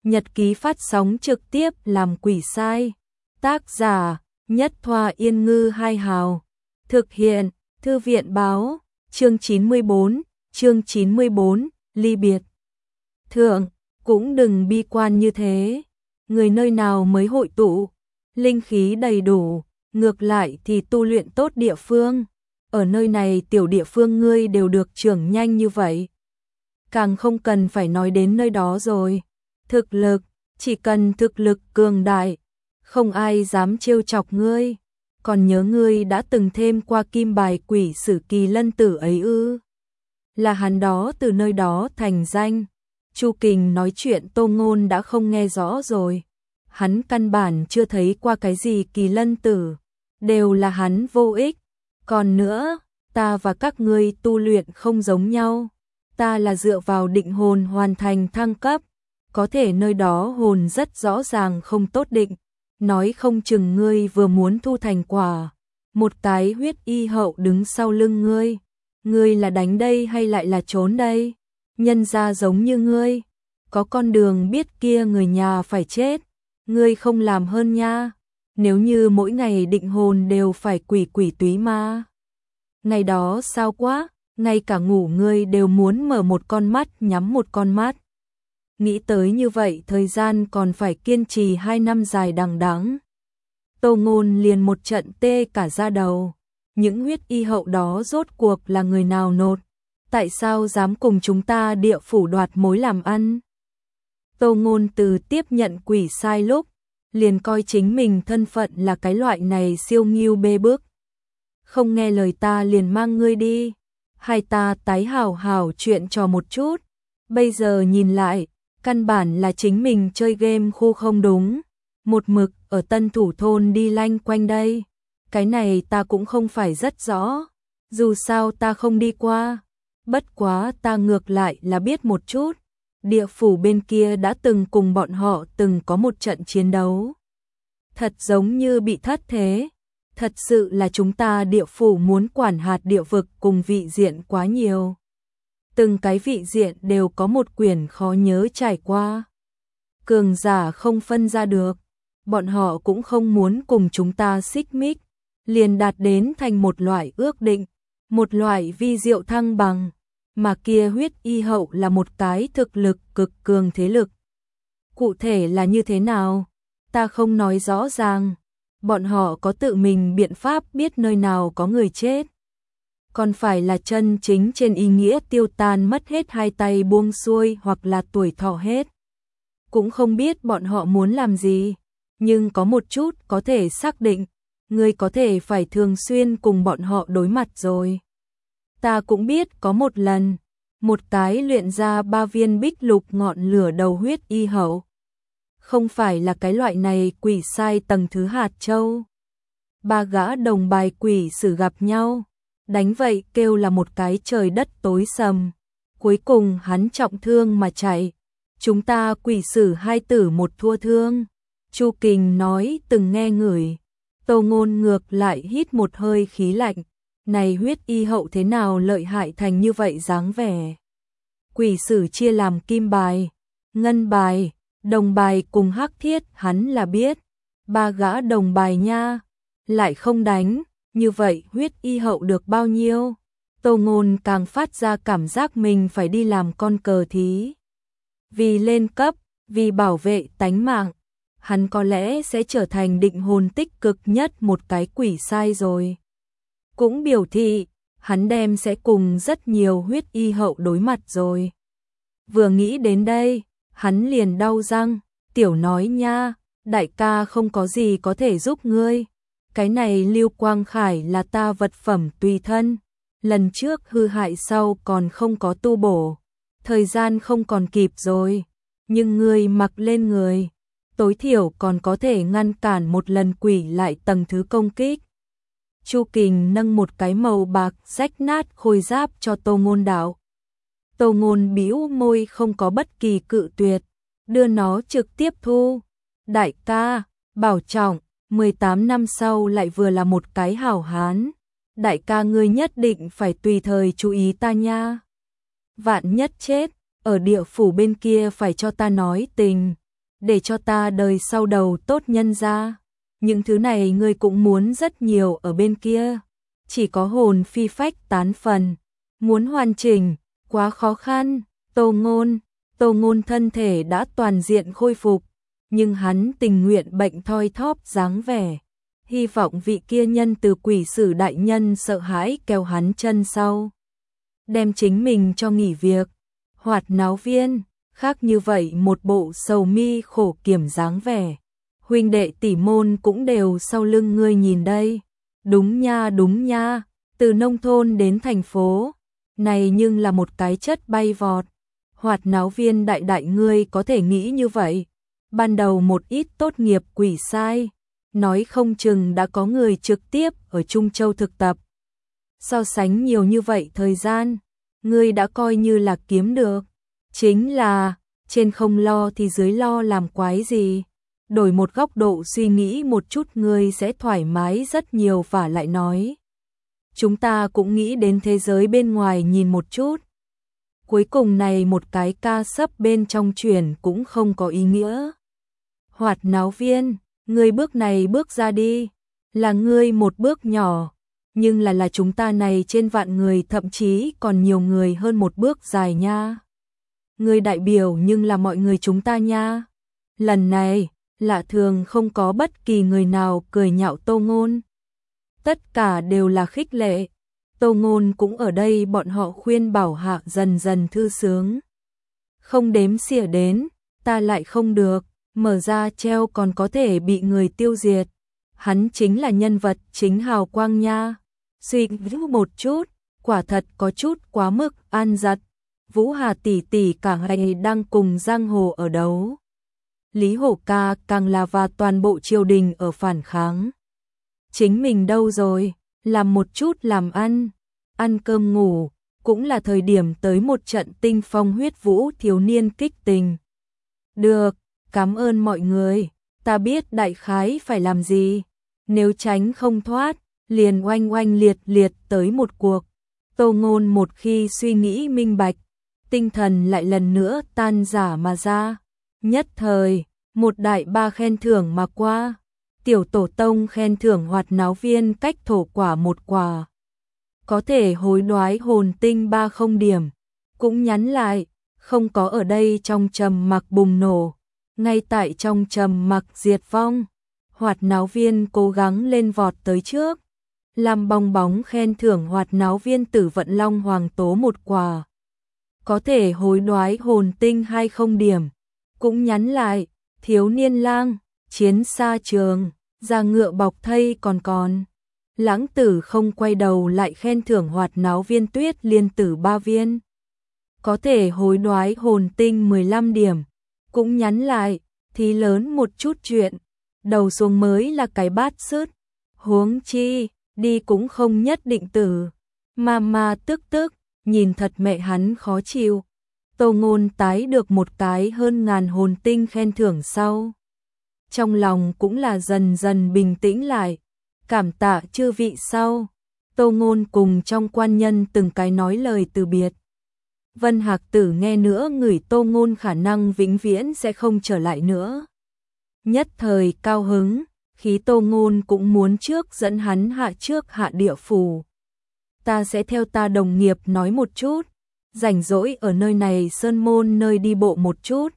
Nhật ký phát sóng trực tiếp làm quỷ sai. Tác giả Nhất Thoa Yên Ngư Hai Hào. Thực hiện Thư viện Báo. Chương 94, ly biệt. Thượng, cũng đừng bi quan như thế. Người nơi nào mới hội tụ, linh khí đầy đủ, ngược lại thì tu luyện tốt địa phương. Ở nơi này tiểu địa phương ngươi đều được trưởng nhanh như vậy. Càng không cần phải nói đến nơi đó rồi. Thực lực, chỉ cần thực lực cường đại, không ai dám trêu chọc ngươi. Còn nhớ ngươi đã từng thêm qua kim bài quỷ sử Kỳ Lân Tử ấy ư? Là hắn đó từ nơi đó thành danh. Chu Kình nói chuyện Tô Ngôn đã không nghe rõ rồi. Hắn căn bản chưa thấy qua cái gì Kỳ Lân Tử, đều là hắn vô ích. Còn nữa, ta và các ngươi tu luyện không giống nhau. Ta là dựa vào định hồn hoàn thành thăng cấp, có thể nơi đó hồn rất rõ ràng không tốt định, nói không chừng ngươi vừa muốn thu thành quả, một cái huyết y hậu đứng sau lưng ngươi. Ngươi là đánh đây hay lại là trốn đây? Nhân ra giống như ngươi, có con đường biết kia người nhà phải chết, ngươi không làm hơn nha. Nếu như mỗi ngày định hồn đều phải quỷ quỷ túy ma, ngày đó sao quá, ngay cả ngủ ngươi đều muốn mở một con mắt nhắm một con mắt. Nghĩ tới như vậy thời gian còn phải kiên trì 2 năm dài đằng đẵng. Tô Ngôn liền một trận tê cả da đầu. Những huyết y hậu đó rốt cuộc là người nào nột? Tại sao dám cùng chúng ta địa phủ đoạt mối làm ăn? Tô Ngôn từ tiếp nhận quỷ sai lúc, liền coi chính mình thân phận là cái loại này siêu nghiêu bê bức. Không nghe lời ta liền mang ngươi đi, hay ta tái hảo hảo chuyện trò một chút. Bây giờ nhìn lại, căn bản là chính mình chơi game khu không đúng, một mực ở Tân Thủ Thôn đi lanh quanh đây. Cái này ta cũng không phải rất rõ, dù sao ta không đi qua, bất quá ta ngược lại là biết một chút. Địa phủ bên kia đã từng cùng bọn họ từng có một trận chiến đấu. Thật giống như bị thất thế, thật sự là chúng ta địa phủ muốn quản hạt địa vực cùng vị diện quá nhiều. Từng cái vị diện đều có một quyển khó nhớ trải qua. Cường giả không phân ra được, bọn họ cũng không muốn cùng chúng ta xích mích, liền đạt đến thành một loại ước định, một loại vi diệu thăng bằng, mà kia huyết y hậu là một cái thực lực cực cường thế lực. Cụ thể là như thế nào? Ta không nói rõ ràng, bọn họ có tự mình biện pháp biết nơi nào có người chết. Còn phải là chân chính trên ý nghĩa tiêu tan mất hết hai tay buông xuôi hoặc là tuổi thọ hết. Cũng không biết bọn họ muốn làm gì, nhưng có một chút có thể xác định, ngươi có thể phải thường xuyên cùng bọn họ đối mặt rồi. Ta cũng biết có một lần, một cái luyện ra 3 viên bích lục ngọn lửa đầu huyết y hậu. Không phải là cái loại này quỷ sai tầng thứ hạt châu. 3 gã đồng bài quỷ sử gặp nhau, đánh vậy kêu là một cái trời đất tối sầm. Cuối cùng hắn trọng thương mà chạy. Chúng ta quỷ sử 2 tử 1 thua thương. Chu Kình nói từng nghe ngửi. Tô Ngôn ngược lại hít một hơi khí lạnh. Này huyết y hậu thế nào lợi hại thành như vậy dáng vẻ. Quỷ sử chia làm kim bài, ngân bài, đồng bài cùng hắc thiết hắn là biết. 3 gã đồng bài nha, lại không đánh, như vậy huyết y hậu được bao nhiêu? Tô Ngôn càng phát ra cảm giác mình phải đi làm con cờ thí. Vì lên cấp, vì bảo vệ tánh mạng, hắn có lẽ sẽ trở thành định hồn tích cực nhất một cái quỷ sai rồi. Cũng biểu thị, hắn đem sẽ cùng rất nhiều huyết y hậu đối mặt rồi. Vừa nghĩ đến đây, hắn liền đau răng, tiểu nói nha, đại ca không có gì có thể giúp ngươi. Cái này Lưu Quang Khải là ta vật phẩm tùy thân, lần trước hư hại sau còn không có tu bổ, thời gian không còn kịp rồi, nhưng ngươi mặc lên người, tối thiểu còn có thể ngăn cản một lần quỷ lại tầng thứ công kích. Chu Kình nâng một cái màu bạc rách nát khôi giáp cho Tô Ngôn đạo. Tô Ngôn bĩu môi không có bất kỳ cự tuyệt, đưa nó trực tiếp thu. Đại ca, bảo trọng, 18 năm sau lại vừa là một cái hảo hán. Đại ca ngươi nhất định phải tùy thời chú ý ta nha. Vạn nhất chết, ở địa phủ bên kia phải cho ta nói tình. để cho ta đời sau đầu tốt nhân ra. Những thứ này ngươi cũng muốn rất nhiều ở bên kia, chỉ có hồn phi phách tán phần, muốn hoàn chỉnh, quá khó khăn. Tô Ngôn thân thể đã toàn diện khôi phục, nhưng hắn tình nguyện bệnh thoi thóp dáng vẻ, hy vọng vị kia nhân từ quỷ sử đại nhân sợ hãi kéo hắn chân sau, đem chính mình cho nghỉ việc. Hoạt náo viên, khác như vậy một bộ sầu mi khổ kiểm dáng vẻ. Huynh đệ tỷ môn cũng đều sau lưng ngươi nhìn đây. Đúng nha, từ nông thôn đến thành phố, này nhưng là một cái chất bay vọt. Hoạt náo viên đại đại ngươi có thể nghĩ như vậy. Ban đầu một ít tốt nghiệp quỷ sai, nói không chừng đã có người trực tiếp ở Trung Châu thực tập. So sánh nhiều như vậy thời gian, ngươi đã coi như là kiếm được. Chính là, trên không lo thì dưới lo làm quái gì. Đổi một góc độ suy nghĩ một chút ngươi sẽ thoải mái rất nhiều và lại nói. Chúng ta cũng nghĩ đến thế giới bên ngoài nhìn một chút. Cuối cùng này một cái ca sấp bên trong truyền cũng không có ý nghĩa. Hoạt náo viên, ngươi bước này bước ra đi, là ngươi một bước nhỏ, nhưng là chúng ta này trên vạn người thậm chí còn nhiều người hơn một bước dài nha. Ngươi đại biểu nhưng là mọi người chúng ta nha. Lần này, lạ thường không có bất kỳ người nào cười nhạo Tô Ngôn. Tất cả đều là khích lệ. Tô Ngôn cũng ở đây, bọn họ khuyên bảo hạ dần dần thư sướng. Không đếm xỉa đến, ta lại không được, mở ra treo còn có thể bị người tiêu diệt. Hắn chính là nhân vật chính hào quang nha. Suy nghĩ một chút, quả thật có chút quá mức an giật. Vũ Hà tỷ tỷ cả ngày đang cùng giang hồ ở đấu. Lý Hổ ca càng là và toàn bộ triều đình ở phản kháng. Chính mình đâu rồi, làm một chút làm ăn cơm ngủ, cũng là thời điểm tới một trận tinh phong huyết vũ thiếu niên kích tình. Được, cảm ơn mọi người, ta biết đại khái phải làm gì, nếu tránh không thoát, liền oanh oanh liệt liệt tới một cuộc. Tô Ngôn một khi suy nghĩ minh bạch, tinh thần lại lần nữa tan rã mà ra. Nhất thời, một đại ba khen thưởng mà qua. Tiểu tổ tông khen thưởng hoạt náo viên cách thổ quả một quả. Có thể hối đoái hồn tinh 30 điểm. Cũng nhắn lại, không có ở đây trong trầm mặc bùng nổ. Ngay tại trong trầm mặc diệt vong, hoạt náo viên cố gắng lên vọt tới trước. Làm bong bóng khen thưởng hoạt náo viên Tử Vận Long Hoàng Tố một quả. Có thể hối đoái hồn tinh 20 điểm. Cũng nhắn lại, thiếu niên lang, chiến xa trường, ra ngựa bọc thây còn. Lãng tử không quay đầu lại khen thưởng hoạt náo viên Tuyết Liên Tử 3 viên. Có thể hối đoái hồn tinh 15 điểm. Cũng nhắn lại, thì lớn một chút chuyện. Đầu xuống mới là cái bát sứt. Huống chi, đi cũng không nhất định tử. Mà tức, nhìn thật mẹ hắn khó chịu. Tô Ngôn tái được một cái hơn ngàn hồn tinh khen thưởng sau. Trong lòng cũng là dần dần bình tĩnh lại. Cảm tạ chư vị sau. Tô Ngôn cùng trong quan nhân từng cái nói lời từ biệt. Vân Hạc Tử nghe nữa ngửi Tô Ngôn khả năng vĩnh viễn sẽ không trở lại nữa. Nhất thời cao hứng, khí Tô Ngôn cũng muốn trước dẫn hắn hạ địa phủ. Ta sẽ theo ta đồng nghiệp nói một chút, rảnh rỗi ở nơi này sơn môn nơi đi bộ một chút.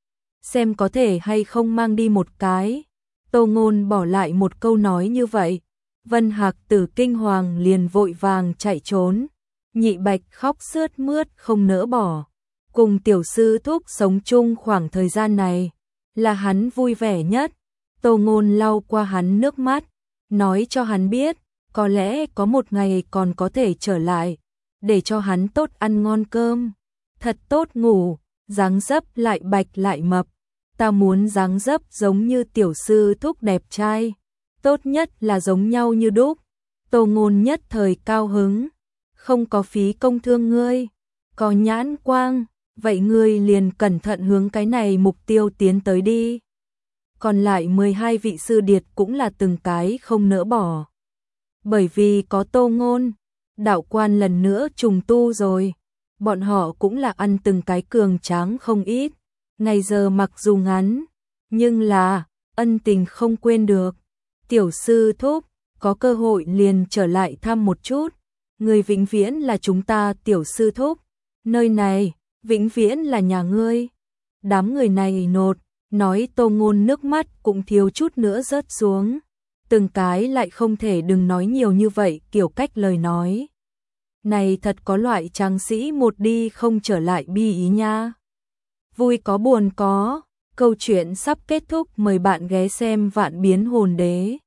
Xem có thể hay không mang đi một cái. Tô Ngôn bỏ lại một câu nói như vậy. Vân Hạc Tử kinh hoàng liền vội vàng chạy trốn. Nhị Bạch khóc sướt mướt không nỡ bỏ. Cùng tiểu sư thúc sống chung khoảng thời gian này, là hắn vui vẻ nhất. Tô Ngôn lau qua hắn nước mắt, nói cho hắn biết, có lẽ có một ngày còn có thể trở lại, để cho hắn tốt ăn ngon cơm, thật tốt ngủ, dáng dấp lại bạch lại mập. Ta muốn dáng dấp giống như tiểu sư thúc đẹp trai, tốt nhất là giống nhau như đúc. Tô Ngôn nhất thời cao hứng, không có phí công thương ngươi, có nhãn quang, vậy ngươi liền cẩn thận hướng cái này mục tiêu tiến tới đi. Còn lại 12 vị sư điệt cũng là từng cái không nỡ bỏ. Bởi vì có Tô Ngôn, đạo quan lần nữa trùng tu rồi, bọn họ cũng là ăn từng cái cường tráng không ít. Ngày giờ mặc dù ngắn, Nhưng là, ân tình không quên được. Tiểu sư thúc, có cơ hội liền trở lại thăm một chút. Người vĩnh viễn là chúng ta tiểu sư thúc. Nơi này, vĩnh viễn là nhà ngươi. Đám người này nột, nói Tô Ngôn nước mắt cũng thiếu chút nữa rớt xuống. Từng cái lại không thể đừng nói nhiều như vậy kiểu cách lời nói. Này thật có loại tráng sĩ một đi không trở lại bi ý nha. Vui có buồn có, câu chuyện sắp kết thúc, mời bạn ghé xem Vạn Biến Hồn Đế.